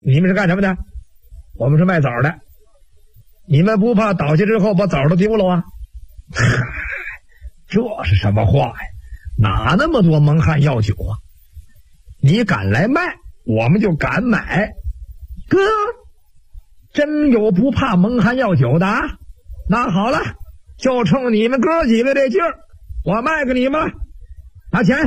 你们是干什么的？我们是卖枣的。你们不怕倒下之后把枣都丢了啊？这是什么话呀？哪那么多蒙汗药酒啊？你敢来卖，我们就敢买。哥，真有不怕蒙汗药酒的啊？那好了，就冲你们哥几个这劲儿，我卖给你们了，拿钱。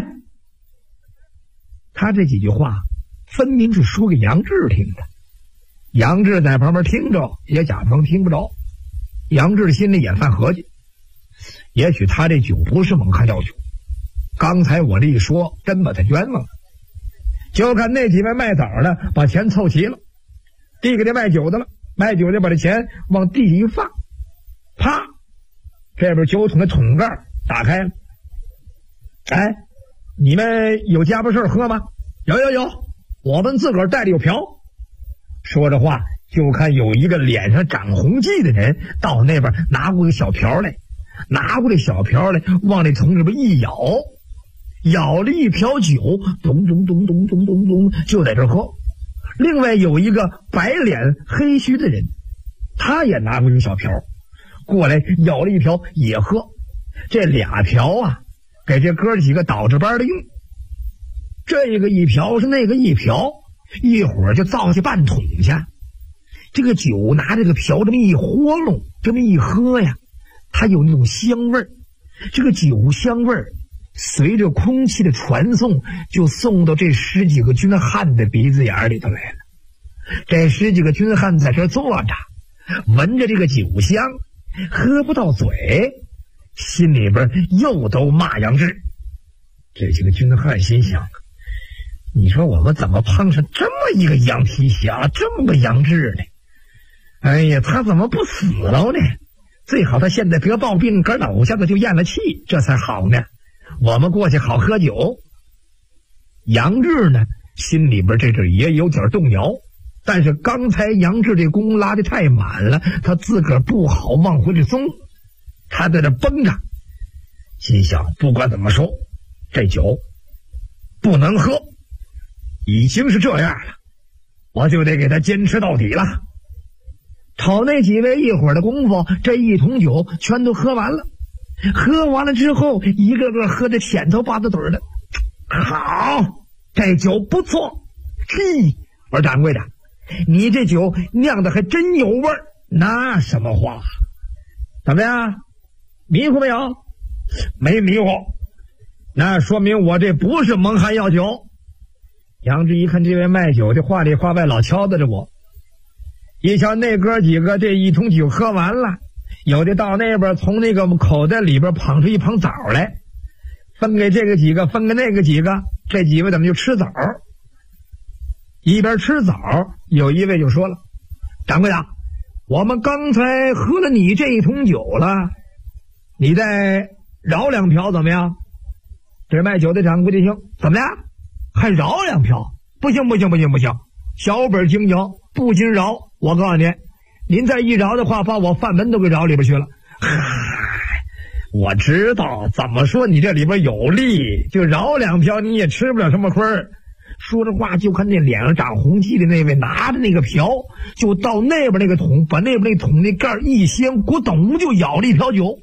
他这几句话分明是说给杨志听的。杨志在旁边听着，也假装听不着。杨志心里也犯合计，也许他这酒不是蒙汗药酒，刚才我这一说真把他冤枉了。就看那几位卖枣的把钱凑齐了，递给这卖酒的了。卖酒的把这钱往地一放，啪，这边酒桶的桶盖打开了。哎，你们有家伙事喝吗？有，我们自个儿带着有瓢。说着话，就看有一个脸上长红迹的人到那边拿过个小瓢来，往那桶里边一舀，舀了一瓢酒，咚咚咚咚咚咚咚，就在这喝。另外有一个白脸黑须的人，他也拿过一个小瓢过来，舀了一瓢也喝。这俩瓢啊，给这哥几个倒着班的用。这个一瓢是那个一瓢，一会儿就造下半桶去。这个酒拿这个瓢这么一豁弄，这么一喝呀，它有那种香味儿。这个酒香味儿随着空气的传送，就送到这十几个军汉的鼻子眼里头来了。这十几个军汉在这坐着，闻着这个酒香，喝不到嘴，心里边又都骂杨志。这几个军汉心想，你说我们怎么碰上这么一个羊皮侠，这么个杨志呢？哎呀，他怎么不死了呢？最好他现在得暴病，搁脑下子就咽了气，这才好呢。我们过去好喝酒。杨志呢，心里边这阵也有点动摇，但是刚才杨志这弓拉得太满了，他自个儿不好往回这松，他在这绷着，心想不管怎么说，这酒不能喝，已经是这样了，我就得给他坚持到底了。瞅那几位一会儿的功夫，这一桶酒全都喝完了。喝完了之后，一个个喝得舔头巴子嘴的。好，这酒不错。嘿，我说掌柜的，你这酒酿的还真有味儿。那什么话？怎么样？迷糊没有？没迷糊。那说明我这不是蒙汗药酒。杨志一看这位卖酒的话里话外老敲打着我，一瞧那哥几个这一桶酒喝完了，有的到那边从那个口袋里边捧出一捧枣来，分给这个几个，分给那个几个，这几位怎么就吃枣？一边吃枣，有一位就说了，掌柜的，我们刚才喝了你这一桶酒了，你再饶两瓢怎么样？这卖酒的掌柜的听，怎么样？还饶两瓢？不行，小本经营不经饶。我告诉您，您再一饶的话，把我饭门都给饶里边去了。我知道，怎么说你这里边有利，就饶两瓢你也吃不了什么亏儿。说着话，就看那脸上长红迹的那位拿着那个瓢，就到那边那个桶，把那边那桶那盖一掀，咕咚就舀了一瓢酒。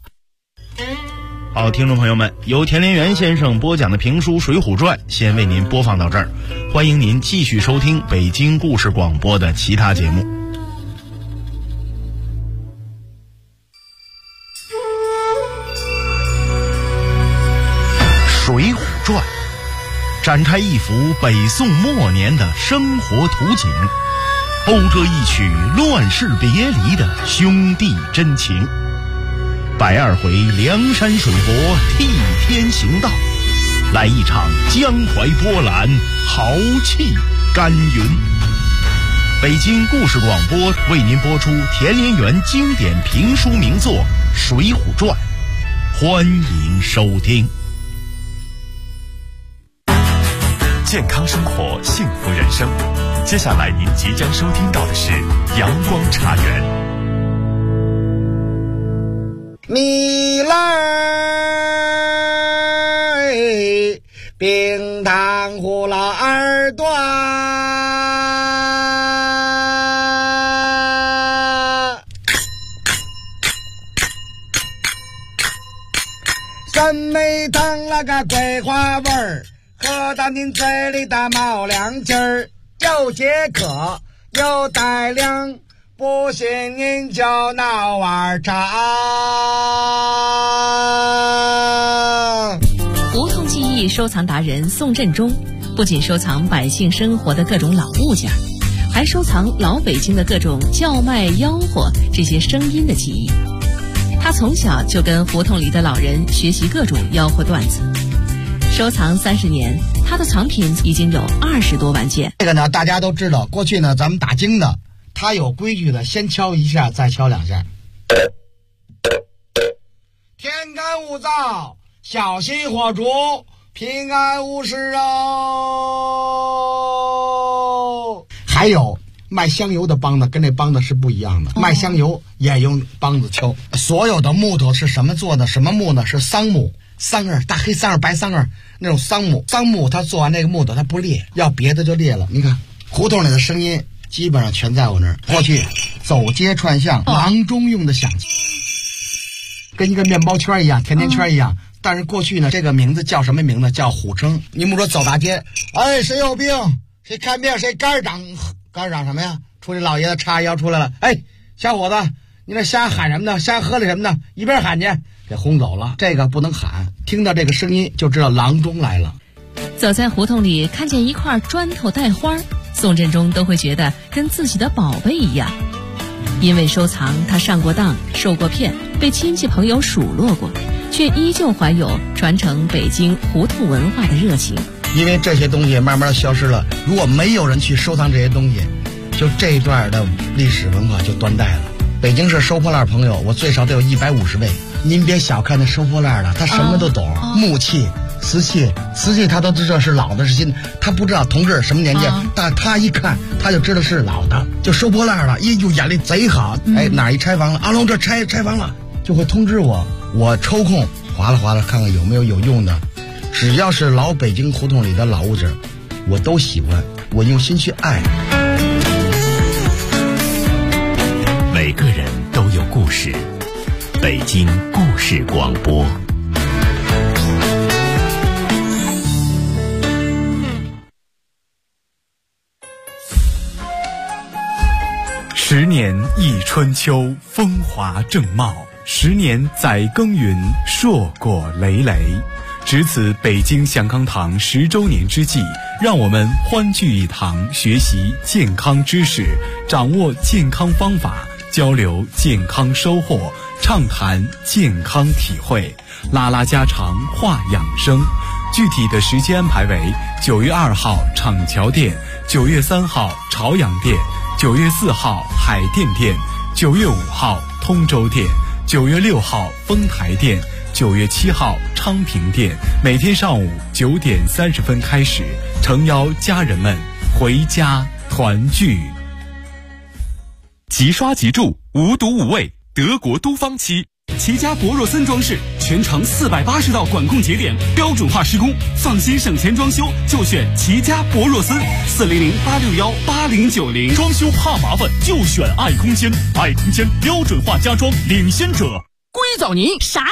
好，听众朋友们，由田连元先生播讲的评书《水浒传》先为您播放到这儿，欢迎您继续收听北京故事广播的其他节目。《水浒传》展开一幅北宋末年的生活图景，讴歌一曲乱世别离的兄弟真情。120回梁山水泊替天行道，来一场江淮波澜豪气干云。北京故事广播为您播出田连元经典评书名作《水浒传》，欢迎收听。 健康生活，幸福人生。接下来您即将收听到的是阳光茶园。 米来冰糖葫芦二段， 真没当那个桂花味儿，喝到您嘴里的冒凉劲儿，又解渴又带凉，不信您就闹碗茶。 胡同记忆收藏达人宋振中不仅收藏百姓生活的各种老物件，还收藏老北京的各种叫卖吆喝这些声音的记忆。他从小就跟胡同里的老人学习各种吆喝段子，收藏30年，他的藏品已经有20多万件。 这个呢，大家都知道，过去呢，咱们打更的，他有规矩的，先敲一下，再敲2下。天干物燥，小心火烛，平安无事哦。还有卖香油的梆子跟这梆子是不一样的，卖香油也用梆子敲。所有的木头是什么做的？什么木呢？是桑木，桑叶，大黑桑叶、白桑叶那种桑木。桑木它做完那个木头它不裂，要别的就裂了。你看胡同里的声音基本上全在我那儿。过去走街串巷，郎中用的响器，跟一个面包圈一样，甜甜圈一样。但是过去呢，这个名字叫什么名字？叫虎称。你们说走大街，哎，谁有病？谁看病？谁肝长什么呀？出去老爷子叉腰出来了，哎，小伙子，你那瞎喊什么呢？瞎喝了什么呢？一边喊去，给轰走了。这个不能喊，听到这个声音就知道郎中来了。 走在胡同里，看见一块砖头带花，宋振中都会觉得跟自己的宝贝一样。因为收藏，他上过当，受过骗，被亲戚朋友数落过，却依旧怀有传承北京胡同文化的热情。 因为这些东西慢慢消失了，如果没有人去收藏这些东西，就这一段的历史文化就断代了。北京市收破烂朋友，我最少得有150位。您别小看那收破烂的，他什么都懂，木器、瓷器他都知道是老的是新的，他不知道同志什么年纪，但他一看他就知道是老的，就收破烂了，哟，眼力贼好。哎，哪一拆房了？阿龙这拆房了，就会通知我，我抽空划拉看看有没有用的。只要是老北京胡同里的老物件，我都喜欢，我用心去爱。 每个人都有故事，北京故事广播。10年一春秋，风华正茂；10年载耕耘，硕果累累。值此北京祥康堂10周年之际，让我们欢聚一堂，学习健康知识，掌握健康方法，交流健康收获，畅谈健康体会，拉拉家常，话养生。具体的时间安排为9月2号厂桥店，9月3号朝阳店，9月4号海淀店，9月5号通州店，9月6号丰台店，9月7号昌平店。每天上午9点30分开始，诚邀家人们回家团聚。 即刷即住，无毒无味，德国都芳漆。齐家博若森装饰，全程480道管控节点，标准化施工，放心省钱装修就选齐家博若森，400-861-8090。 装修怕麻烦就选爱空间，爱空间标准化家装领先者。 硅藻泥啥